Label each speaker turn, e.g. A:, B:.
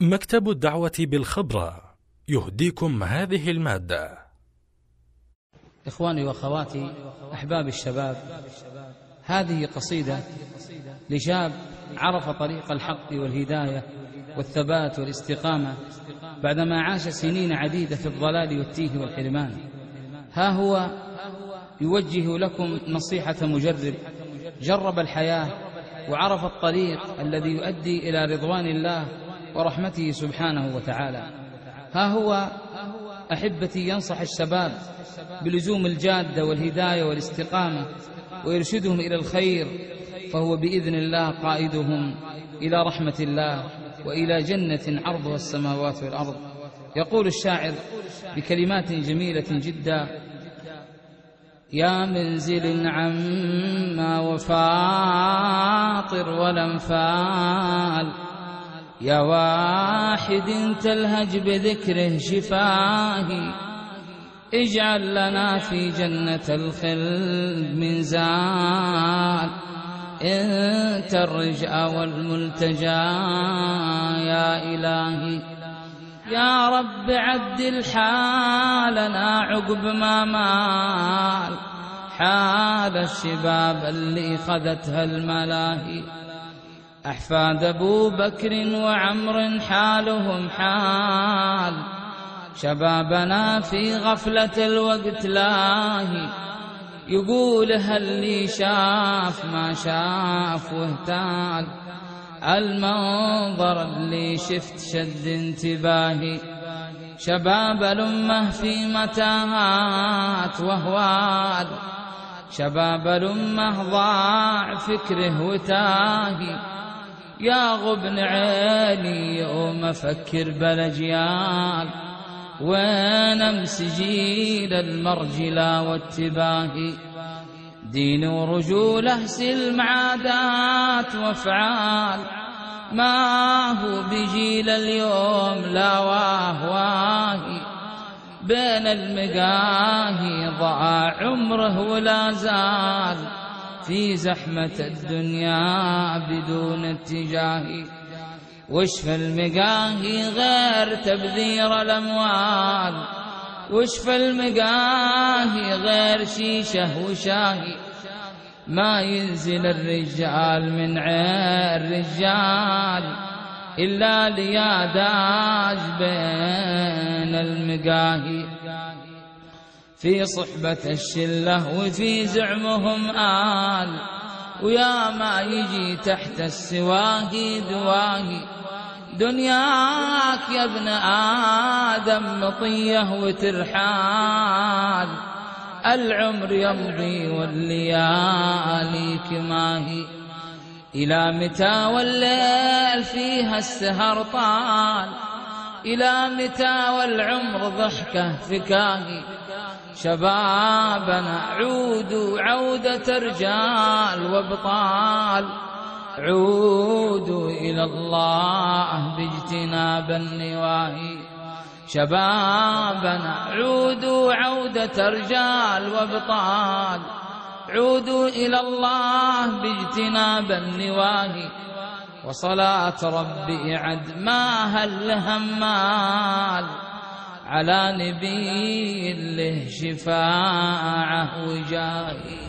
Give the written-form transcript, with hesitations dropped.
A: مكتب الدعوة بالخبرة يهديكم هذه المادة.
B: إخواني وأخواتي أحباب الشباب، هذه قصيدة لشاب عرف طريق الحق والهداية والثبات والاستقامة بعدما عاش سنين عديدة في الضلال والتيه والحرمان. ها هو يوجه لكم نصيحة مجرب جرب الحياة وعرف الطريق الذي يؤدي إلى رضوان الله ورحمته سبحانه وتعالى. ها هو أحبتي ينصح الشباب بلزوم الجادة والهداية والاستقامة ويرشدهم إلى الخير، فهو بإذن الله قائدهم إلى رحمة الله وإلى جنة عرضها السماوات والأرض. يقول الشاعر بكلمات جميلة جدا: يا منزل عما وفاطر والأنفال، يا واحد تلهج بذكره شفاهي، اجعل لنا في جنة الخلد منزال، انت الرجاء والملتجى يا إلهي. يا رب عدل حالنا عقب ما مال حال الشباب اللي خذتها الملاهي. أحفاد أبو بكر وعمر حالهم حال شبابنا في غفلة الوقت لاهي. يقول هل لي شاف ما شاف واهتال، المنظر اللي شفت شد انتباهي. شباب الأمة في متاهات وهوال، شباب الأمة ضاع فكره وتاهي. يا غبن عيني يوم أفكر بالأجيال، وين أمس جيل المرجلة والتباهي. دين ورجوله سلم عادات وافعال، ما هو بجيل اليوم لا واهواهي. بين المقاهي ضاع عمره ولا زال في زحمة الدنيا بدون اتجاه. وش في المقاهي غير تبذير الأموال، وش في المقاهي غير شيشة وشاهي. ما ينزل الرجال من عين الرجال إلا لياداج بين المقاهي. في صحبة الشلة وفي زعمهم آل، ويا ما يجي تحت السواهي دواهي. دنياك يا ابن آدم مطية وترحال، العمر يمضي والليالي كماهي. إلى متى والليل فيها السهر طال، إلى متى والعمر ضحكه فكاهي. شبابنا عودوا عودة رجال وابطال، عودوا إلى الله باجتناب النواهي. شبابنا عودوا عودة رجال وابطال، عودوا إلى الله باجتناب النواهي. وصلاة ربي عد ما هل همال، على نبي له شفاعة وجاهي.